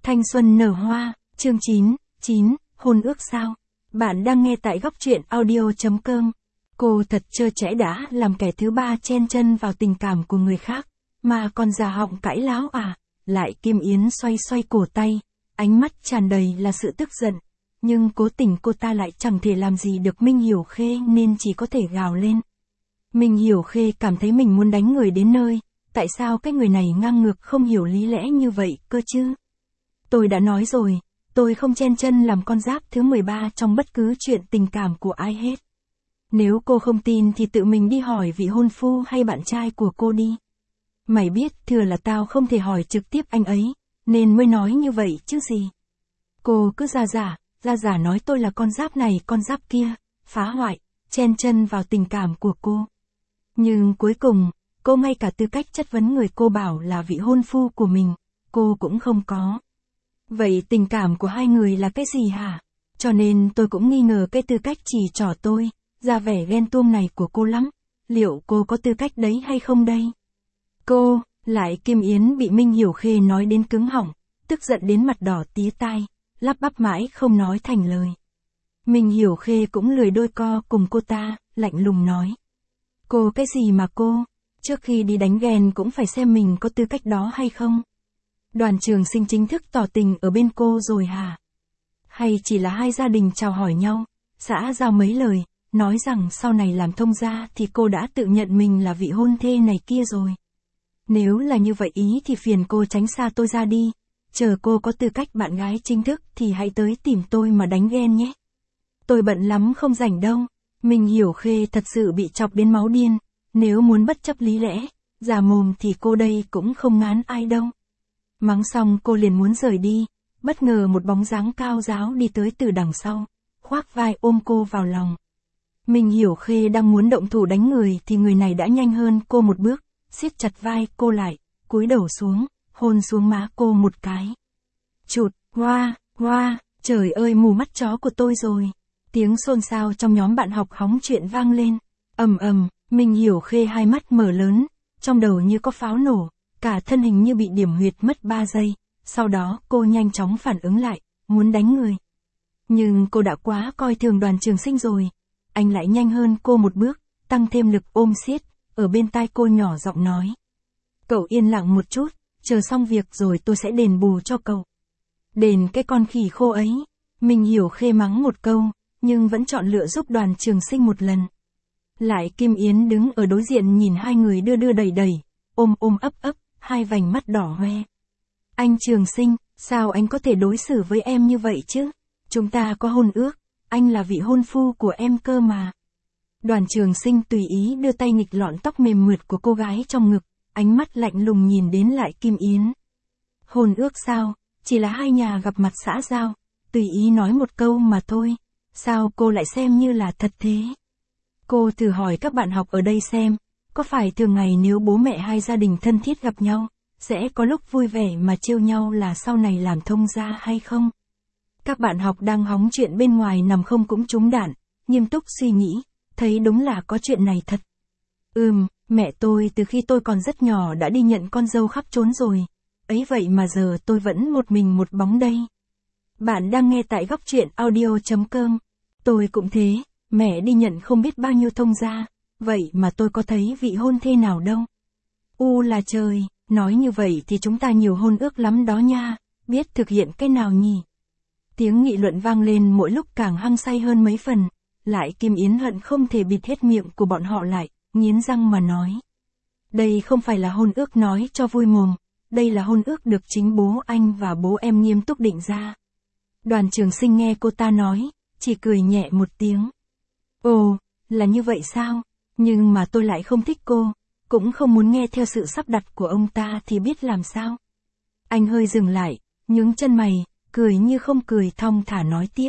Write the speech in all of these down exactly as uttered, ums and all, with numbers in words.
Thanh xuân nở hoa, chương chín, chín, hôn ước sao? Bạn đang nghe tại góc truyện audio chấm com. Cô thật trơ trẽn đã làm kẻ thứ ba chen chân vào tình cảm của người khác, mà còn già họng cãi láo à? Lại Kim Yến xoay xoay cổ tay, ánh mắt tràn đầy là sự tức giận. Nhưng cố tình cô ta lại chẳng thể làm gì được Minh Hiểu Khê nên chỉ có thể gào lên. Minh Hiểu Khê cảm thấy mình muốn đánh người đến nơi, tại sao cái người này ngang ngược không hiểu lý lẽ như vậy cơ chứ? Tôi đã nói rồi, tôi không chen chân làm con giáp thứ mười ba trong bất cứ chuyện tình cảm của ai hết. Nếu cô không tin thì tự mình đi hỏi vị hôn phu hay bạn trai của cô đi. Mày biết thừa là tao không thể hỏi trực tiếp anh ấy, nên mới nói như vậy chứ gì. Cô cứ ra giả, ra giả nói tôi là con giáp này con giáp kia, phá hoại, chen chân vào tình cảm của cô. Nhưng cuối cùng, cô ngay cả tư cách chất vấn người cô bảo là vị hôn phu của mình, cô cũng không có. Vậy tình cảm của hai người là cái gì hả? Cho nên tôi cũng nghi ngờ cái tư cách chỉ trỏ tôi, ra vẻ ghen tuông này của cô lắm. Liệu cô có tư cách đấy hay không đây? Cô, lại Kim Yến bị Minh Hiểu Khê nói đến cứng họng, tức giận đến mặt đỏ tía tai, lắp bắp mãi không nói thành lời. Minh Hiểu Khê cũng lười đôi co cùng cô ta, lạnh lùng nói. Cô cái gì mà cô, trước khi đi đánh ghen cũng phải xem mình có tư cách đó hay không? Đoàn Trường Sinh chính thức tỏ tình ở bên cô rồi hả? Hay chỉ là hai gia đình chào hỏi nhau, xã giao mấy lời, nói rằng sau này làm thông gia thì cô đã tự nhận mình là vị hôn thê này kia rồi. Nếu là như vậy ý thì phiền cô tránh xa tôi ra đi, chờ cô có tư cách bạn gái chính thức thì hãy tới tìm tôi mà đánh ghen nhé. Tôi bận lắm không rảnh đâu. Minh Hiểu Khê thật sự bị chọc đến máu điên, nếu muốn bất chấp lý lẽ, giả mồm thì cô đây cũng không ngán ai đâu. Mắng xong cô liền muốn rời đi, bất ngờ một bóng dáng cao ráo đi tới từ đằng sau, khoác vai ôm cô vào lòng. Minh Hiểu Khê đang muốn động thủ đánh người thì người này đã nhanh hơn cô một bước, siết chặt vai cô lại, cúi đầu xuống, hôn xuống má cô một cái. Chụt, hoa, hoa, trời ơi mù mắt chó của tôi rồi. Tiếng xôn xao trong nhóm bạn học hóng chuyện vang lên. Ầm ầm, Minh Hiểu Khê hai mắt mở lớn, trong đầu như có pháo nổ, cả thân hình như bị điểm huyệt mất ba giây, sau đó cô nhanh chóng phản ứng lại, muốn đánh người. Nhưng cô đã quá coi thường Đoàn Trường Sinh rồi, anh lại nhanh hơn cô một bước, tăng thêm lực ôm siết, ở bên tai cô nhỏ giọng nói. Cậu yên lặng một chút, chờ xong việc rồi tôi sẽ đền bù cho cậu. Đền cái con khỉ khô ấy, Minh Hiểu Khê mắng một câu, nhưng vẫn chọn lựa giúp Đoàn Trường Sinh một lần. Lại Kim Yến đứng ở đối diện nhìn hai người đưa đưa đẩy đẩy, ôm ôm ấp ấp, hai vành mắt đỏ hoe. Anh Trường Sinh, sao anh có thể đối xử với em như vậy chứ? Chúng ta có hôn ước, anh là vị hôn phu của em cơ mà. Đoàn Trường Sinh tùy ý đưa tay nghịch lọn tóc mềm mượt của cô gái trong ngực, ánh mắt lạnh lùng nhìn đến Lại Kim Yến. Hôn ước sao, chỉ là hai nhà gặp mặt xã giao, tùy ý nói một câu mà thôi. Sao cô lại xem như là thật thế? Cô thử hỏi các bạn học ở đây xem, có phải thường ngày nếu bố mẹ hai gia đình thân thiết gặp nhau, sẽ có lúc vui vẻ mà trêu nhau là sau này làm thông gia hay không? Các bạn học đang hóng chuyện bên ngoài nằm không cũng trúng đạn, nghiêm túc suy nghĩ, thấy đúng là có chuyện này thật. Ừm, mẹ tôi từ khi tôi còn rất nhỏ đã đi nhận con dâu khắp trốn rồi, ấy vậy mà giờ tôi vẫn một mình một bóng đây. Bạn đang nghe tại góc truyện audio chấm com. Tôi cũng thế, mẹ đi nhận không biết bao nhiêu thông gia, vậy mà tôi có thấy vị hôn thê nào đâu. U là trời, nói như vậy thì chúng ta nhiều hôn ước lắm đó nha, biết thực hiện cái nào nhỉ? Tiếng nghị luận vang lên mỗi lúc càng hăng say hơn mấy phần, Lại Kim Yến hận không thể bịt hết miệng của bọn họ lại, nghiến răng mà nói. Đây không phải là hôn ước nói cho vui mồm, đây là hôn ước được chính bố anh và bố em nghiêm túc định ra. Đoàn Trường Sinh nghe cô ta nói, chỉ cười nhẹ một tiếng. Ồ, là như vậy sao? Nhưng mà tôi lại không thích cô, cũng không muốn nghe theo sự sắp đặt của ông ta thì biết làm sao. Anh hơi dừng lại, nhướng chân mày, cười như không cười thong thả nói tiếp.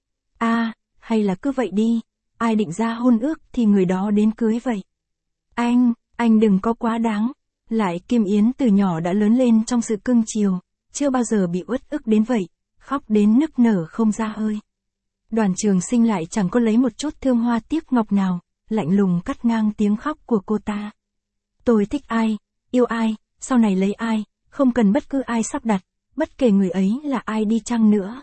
À, hay là cứ vậy đi, ai định ra hôn ước thì người đó đến cưới vậy. Anh, anh đừng có quá đáng. Lại Kim Yến từ nhỏ đã lớn lên trong sự cưng chiều, chưa bao giờ bị uất ức đến vậy, khóc đến nức nở không ra hơi. Đoàn Trường Sinh lại chẳng có lấy một chút thương hoa tiếc ngọc nào, lạnh lùng cắt ngang tiếng khóc của cô ta. Tôi thích ai, yêu ai, sau này lấy ai, không cần bất cứ ai sắp đặt, bất kể người ấy là ai đi chăng nữa.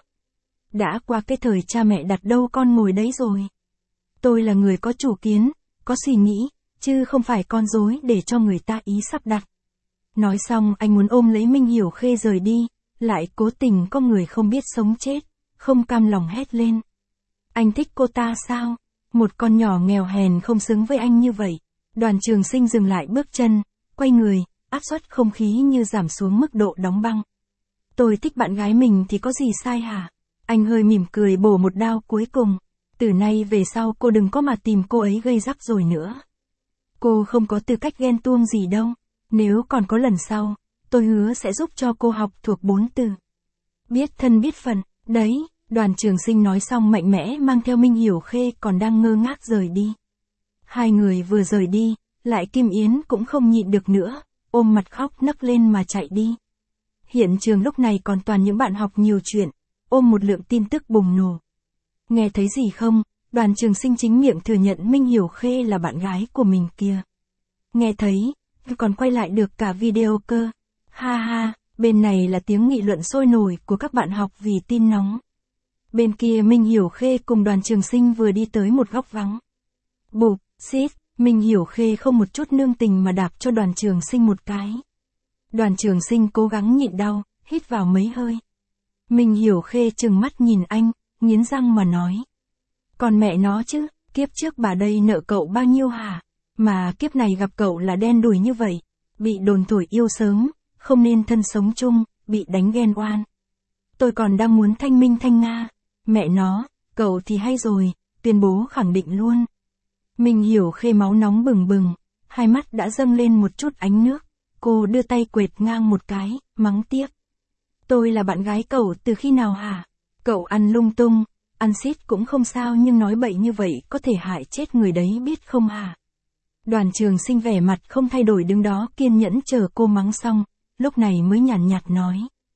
Đã qua cái thời cha mẹ đặt đâu con ngồi đấy rồi. Tôi là người có chủ kiến, có suy nghĩ, chứ không phải con rối để cho người ta ý sắp đặt. Nói xong anh muốn ôm lấy Minh Hiểu Khê rời đi, lại cố tình có người không biết sống chết, không cam lòng hét lên. Anh thích cô ta sao? Một con nhỏ nghèo hèn không xứng với anh như vậy. Đoàn Trường Sinh dừng lại bước chân, quay người, áp suất không khí như giảm xuống mức độ đóng băng. Tôi thích bạn gái mình thì có gì sai hả? Anh hơi mỉm cười bổ một đao cuối cùng. Từ nay về sau cô đừng có mà tìm cô ấy gây rắc rối nữa. Cô không có tư cách ghen tuông gì đâu. Nếu còn có lần sau, tôi hứa sẽ giúp cho cô học thuộc bốn từ. Biết thân biết phận, đấy. Đoàn Trường Sinh nói xong mạnh mẽ mang theo Minh Hiểu Khê còn đang ngơ ngác rời đi. Hai người vừa rời đi, lại Kim Yến cũng không nhịn được nữa, ôm mặt khóc nấc lên mà chạy đi. Hiện trường lúc này còn toàn những bạn học nhiều chuyện, ôm một lượng tin tức bùng nổ. Nghe thấy gì không? Đoàn Trường Sinh chính miệng thừa nhận Minh Hiểu Khê là bạn gái của mình kia. Nghe thấy, còn quay lại được cả video cơ. Ha ha, bên này là tiếng nghị luận sôi nổi của các bạn học vì tin nóng. Bên kia Minh Hiểu Khê cùng Đoàn Trường Sinh vừa đi tới một góc vắng. Bụp, xít, Minh Hiểu Khê không một chút nương tình mà đạp cho Đoàn Trường Sinh một cái. Đoàn Trường Sinh cố gắng nhịn đau, hít vào mấy hơi. Minh Hiểu Khê trừng mắt nhìn anh, nghiến răng mà nói. Còn mẹ nó chứ, kiếp trước bà đây nợ cậu bao nhiêu hả? Mà kiếp này gặp cậu là đen đủi như vậy. Bị đồn thổi yêu sớm, không nên thân sống chung, bị đánh ghen oan. Tôi còn đang muốn thanh minh thanh nga. Mẹ nó, cậu thì hay rồi, tuyên bố khẳng định luôn. Minh Hiểu Khê máu nóng bừng bừng, hai mắt đã dâng lên một chút ánh nước. Cô đưa tay quệt ngang một cái, mắng tiếp. Tôi là bạn gái cậu từ khi nào hả? Cậu ăn lung tung, ăn xít cũng không sao nhưng nói bậy như vậy có thể hại chết người đấy biết không hả? Đoàn Trường Sinh vẻ mặt không thay đổi đứng đó kiên nhẫn chờ cô mắng xong, lúc này mới nhàn nhạt nói.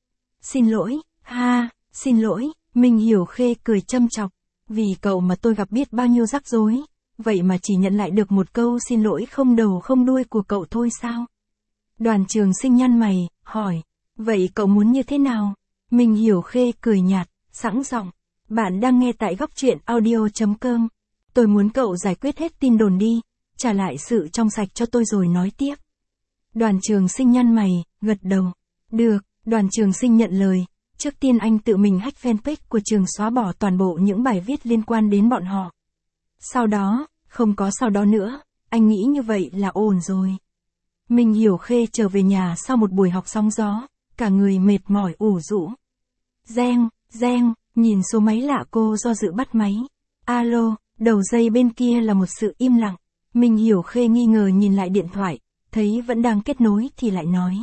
Xin lỗi, ha, xin lỗi. Minh Hiểu Khê cười châm chọc, vì cậu mà tôi gặp biết bao nhiêu rắc rối, vậy mà chỉ nhận lại được một câu xin lỗi không đầu không đuôi của cậu thôi sao? Đoàn Trường Sinh nhăn mày, hỏi, vậy cậu muốn như thế nào? Minh Hiểu Khê cười nhạt, sẵn giọng, bạn đang nghe tại góc truyện audio chấm com. Tôi muốn cậu giải quyết hết tin đồn đi, trả lại sự trong sạch cho tôi rồi nói tiếp. Đoàn Trường Sinh nhăn mày, gật đầu. Được, Đoàn Trường Sinh nhận lời. Trước tiên anh tự mình hack fanpage của trường xóa bỏ toàn bộ những bài viết liên quan đến bọn họ. Sau đó, không có sau đó nữa, anh nghĩ như vậy là ổn rồi. Minh Hiểu Khê trở về nhà sau một buổi học sóng gió, cả người mệt mỏi ủ rũ. Reng, reng, nhìn số máy lạ cô do dự bắt máy. Alo, đầu dây bên kia là một sự im lặng. Minh Hiểu Khê nghi ngờ nhìn lại điện thoại, thấy vẫn đang kết nối thì lại nói.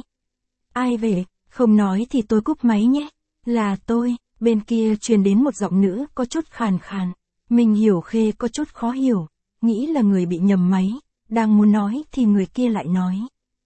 Ai về, không nói thì tôi cúp máy nhé. Là tôi, bên kia truyền đến một giọng nữ có chút khàn khàn. Minh Hiểu Khê có chút khó hiểu, nghĩ là người bị nhầm máy, đang muốn nói thì người kia lại nói.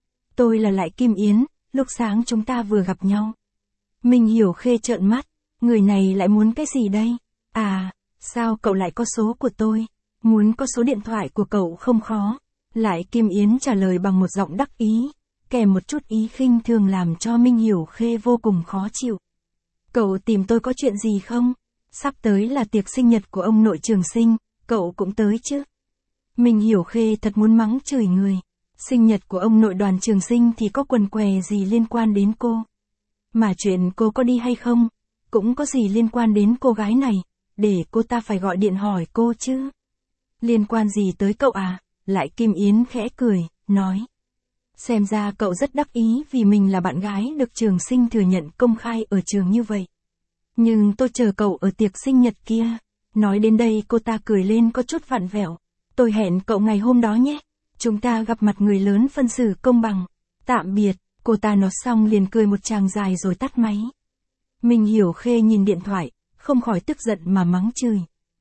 Tôi là lại Kim Yến, lúc sáng chúng ta vừa gặp nhau. Minh Hiểu Khê trợn mắt, người này lại muốn cái gì đây? À, sao cậu lại có số của tôi? Muốn có số điện thoại của cậu không khó. Lại Kim Yến trả lời bằng một giọng đắc ý, kèm một chút ý khinh thường làm cho Minh Hiểu Khê vô cùng khó chịu. Cậu tìm tôi có chuyện gì không? Sắp tới là tiệc sinh nhật của ông nội Trường Sinh, cậu cũng tới chứ? Minh Hiểu Khê thật muốn mắng chửi người. Sinh nhật của ông nội Đoàn Trường Sinh thì có quần què gì liên quan đến cô? Mà chuyện cô có đi hay không, cũng có gì liên quan đến cô gái này, để cô ta phải gọi điện hỏi cô chứ? Liên quan gì tới cậu à? Lại Kim Yến khẽ cười, nói. Xem ra cậu rất đắc ý vì mình là bạn gái được Trường Sinh thừa nhận công khai ở trường như vậy. Nhưng tôi chờ cậu ở tiệc sinh nhật kia. Nói đến đây cô ta cười lên có chút vặn vẹo. Tôi hẹn cậu ngày hôm đó nhé. Chúng ta gặp mặt người lớn phân xử công bằng. Tạm biệt, cô ta nói xong liền cười một tràng dài rồi tắt máy. Minh Hiểu Khê nhìn điện thoại, không khỏi tức giận mà mắng chửi.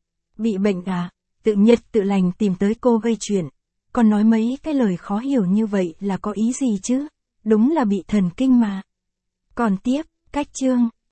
Bị bệnh à? Tự nhiệt tự lành tìm tới cô gây chuyện. Còn nói mấy cái lời khó hiểu như vậy là có ý gì chứ? Đúng là bị thần kinh mà. Còn tiếp, cách chương.